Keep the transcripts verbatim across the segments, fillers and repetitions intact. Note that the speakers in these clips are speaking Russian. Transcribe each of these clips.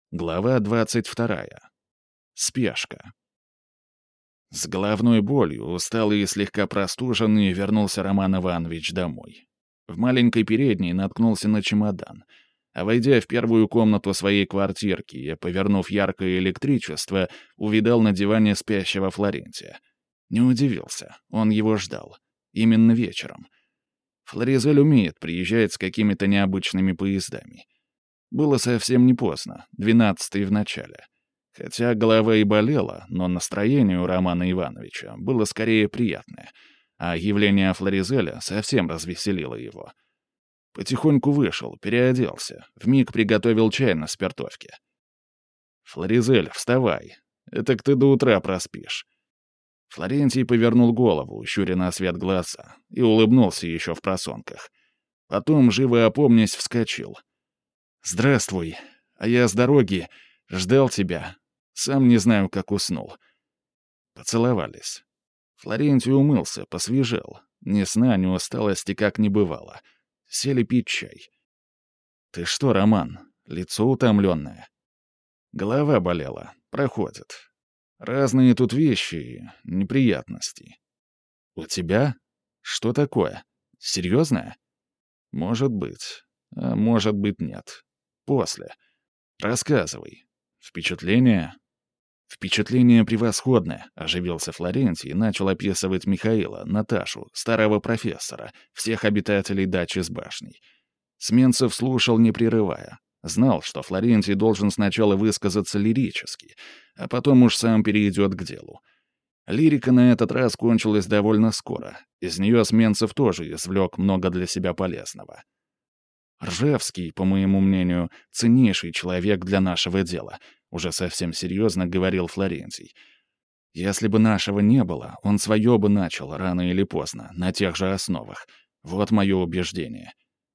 Глава двадцать вторая. Спешка. С головной болью, усталый и слегка простуженный, вернулся Роман Иванович домой. В маленькой передней наткнулся на чемодан, а войдя в первую комнату своей квартирки и повернув яркое электричество, увидал на диване спящего Флорентия. Не удивился, он его ждал. Именно вечером. Флоризель умеет приезжать с какими-то необычными поездами. Было совсем не поздно, двенадцатый в начале. Хотя голова и болела, но настроение у Романа Ивановича было скорее приятное, а явление Флоризеля совсем развеселило его. Потихоньку вышел, переоделся, вмиг приготовил чай на спиртовке. «Флоризель, вставай. Этак ты до утра проспишь». Флорентий повернул голову, щуря на свет глаза, и улыбнулся еще в просонках. Потом, живо опомнясь, вскочил. «Здравствуй. А я с дороги. Ждал тебя. Сам не знаю, как уснул». Поцеловались. Флорентий умылся, посвежел. Ни сна, ни усталости как не бывало. Сели пить чай. «Ты что, Роман? Лицо утомленное?» «Голова болела. Проходит. Разные тут вещи и неприятности». «У тебя? Что такое? Серьезное?» «Может быть. А может быть, нет. После. Рассказывай. Впечатление?» «Впечатление превосходное», — оживился Флорентий и начал описывать Михаила, Наташу, старого профессора, всех обитателей дачи с башней. Сменцев слушал, не прерывая. Знал, что Флорентий должен сначала высказаться лирически, а потом уж сам перейдет к делу. Лирика на этот раз кончилась довольно скоро. Из нее Сменцев тоже извлек много для себя полезного. «Ржевский, по моему мнению, ценнейший человек для нашего дела», — уже совсем серьезно говорил Флорентий. «Если бы нашего не было, он свое бы начал рано или поздно, на тех же основах. Вот мое убеждение».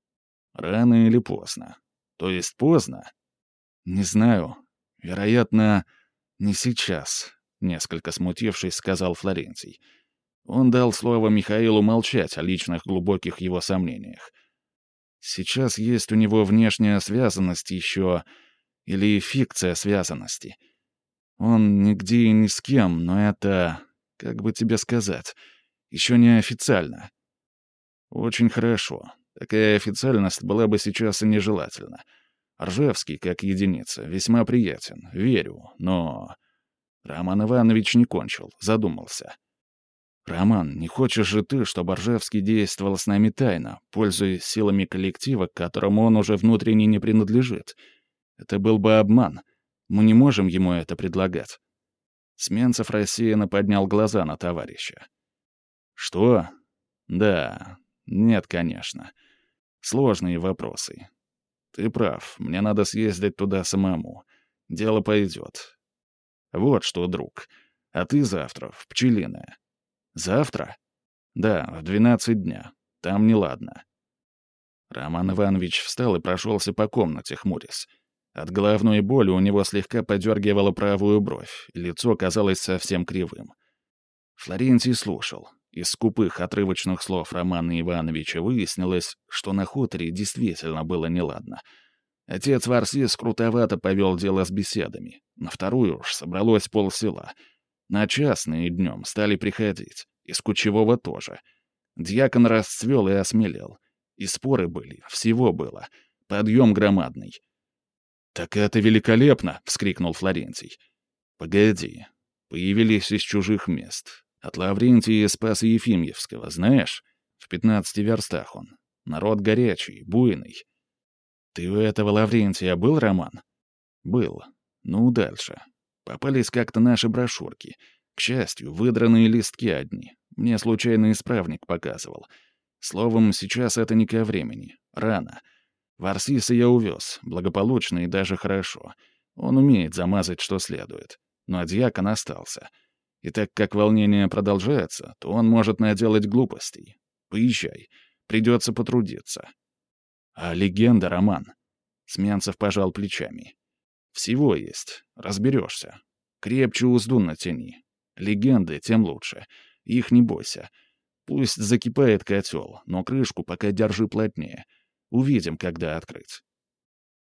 «Рано или поздно? То есть поздно?» «Не знаю. Вероятно, не сейчас», — несколько смутившись, сказал Флорентий. Он дал слово Михаилу молчать о личных глубоких его сомнениях. Сейчас есть у него внешняя связанность еще, или фикция связанности. Он нигде и ни с кем, но это, как бы тебе сказать, еще не официально. Очень хорошо. Такая официальность была бы сейчас и нежелательна. Ржевский, как единица, весьма приятен, верю, но... Роман Иванович не кончил, задумался. «Роман, не хочешь же ты, чтобы Ржевский действовал с нами тайно, пользуясь силами коллектива, к которому он уже внутренне не принадлежит? Это был бы обман. Мы не можем ему это предлагать». Сменцев рассеянно поднял глаза на товарища. «Что? Да. Нет, конечно. Сложные вопросы. Ты прав, мне надо съездить туда самому. Дело пойдет. Вот что, друг. А ты завтра в Пчелиное». «Завтра?» «Да, в двенадцать дня. Там неладно». Роман Иванович встал и прошелся по комнате, хмурясь. От головной боли у него слегка подергивала правую бровь, лицо казалось совсем кривым. Флорентий слушал. Из скупых отрывочных слов Романа Ивановича выяснилось, что на хуторе действительно было неладно. Отец Варсис крутовато повел дело с беседами. На вторую уж собралось полсела. На частные днем стали приходить. Из кучевого тоже. Дьякон расцвел и осмелел. И споры были, всего было. Подъем громадный. «Так это великолепно!» — вскрикнул Флорентий. «Погоди. Появились из чужих мест. От Лаврентия и Спаса Ефимьевского, знаешь? В пятнадцати верстах он. Народ горячий, буйный». «Ты у этого Лаврентия был, Роман?» «Был. Ну, дальше. Попались как-то наши брошюрки. К счастью, выдранные листки одни. Мне случайно исправник показывал. Словом, сейчас это не ко времени. Рано. Варсиса я увез, благополучно и даже хорошо. Он умеет замазать, что следует. Но дьякон остался. И так как волнение продолжается, то он может наделать глупостей. Поезжай. Придется потрудиться». «А легенда, Роман?» Сменцев пожал плечами. «Всего есть. Разберешься. Крепче узду натяни. Легенды тем лучше. Их не бойся. Пусть закипает котел, но крышку пока держи плотнее. Увидим, когда открыть».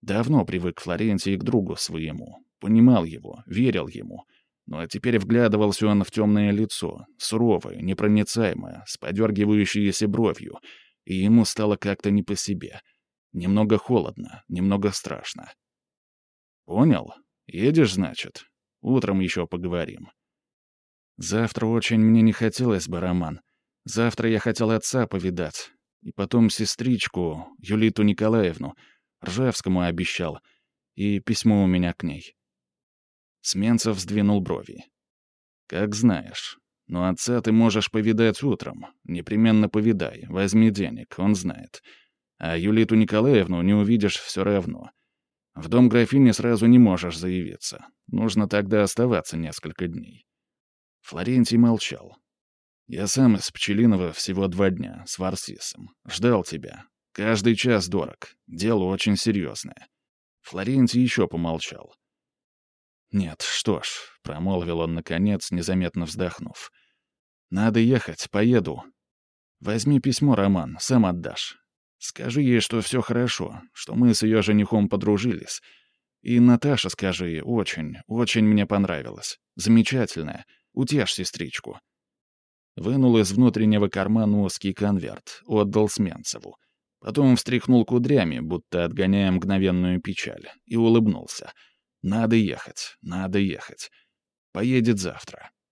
Давно привык Флорентий к другу своему, понимал его, верил ему. Но теперь вглядывался он в темное лицо, суровое, непроницаемое, с подергивающейся бровью, и ему стало как-то не по себе. Немного холодно, немного страшно. «Понял? Едешь, значит? Утром еще поговорим». «Завтра очень мне не хотелось бы, Роман. Завтра я хотел отца повидать. И потом сестричку, Юлиту Николаевну, Ржевскому обещал. И письмо у меня к ней». Сменцев сдвинул брови. «Как знаешь. Но отца ты можешь повидать утром. Непременно повидай, возьми денег, он знает. А Юлиту Николаевну не увидишь все равно. В дом графини сразу не можешь заявиться. Нужно тогда оставаться несколько дней». Флорентий молчал. «Я сам из Пчелиного всего два дня, с Варсисом. Ждал тебя. Каждый час дорог. Дело очень серьезное». Флорентий еще помолчал. «Нет, что ж», — промолвил он, наконец, незаметно вздохнув. «Надо ехать, поеду. Возьми письмо, Роман, сам отдашь. Скажи ей, что все хорошо, что мы с ее женихом подружились. И Наташе скажи, очень, очень мне понравилось. Замечательная. Утешь сестричку». Вынул из внутреннего кармана узкий конверт, отдал Сменцеву. Потом встряхнул кудрями, будто отгоняя мгновенную печаль, и улыбнулся. «Надо ехать, надо ехать. Поедет завтра».